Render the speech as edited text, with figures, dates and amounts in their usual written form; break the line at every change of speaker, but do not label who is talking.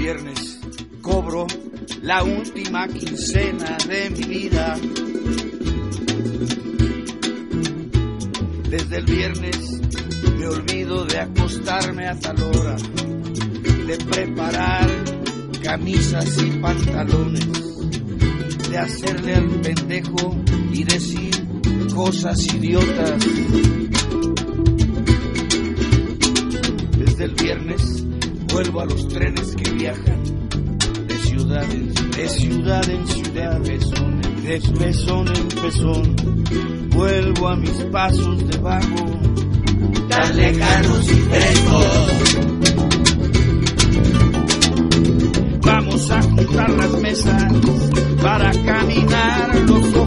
viernes cobro la última quincena de mi vida. Desde el viernes me olvido de acostarme a tal hora, de preparar camisas y pantalones, de hacerle al pendejo y decir cosas idiotas. Desde el viernes vuelvo a los trenes que viajan de ciudad en ciudad, de pezón en pezón. Vuelvo a mis pasos de vago, tan lejanos y frescos. Vamos a juntar las mesas para caminar los ojos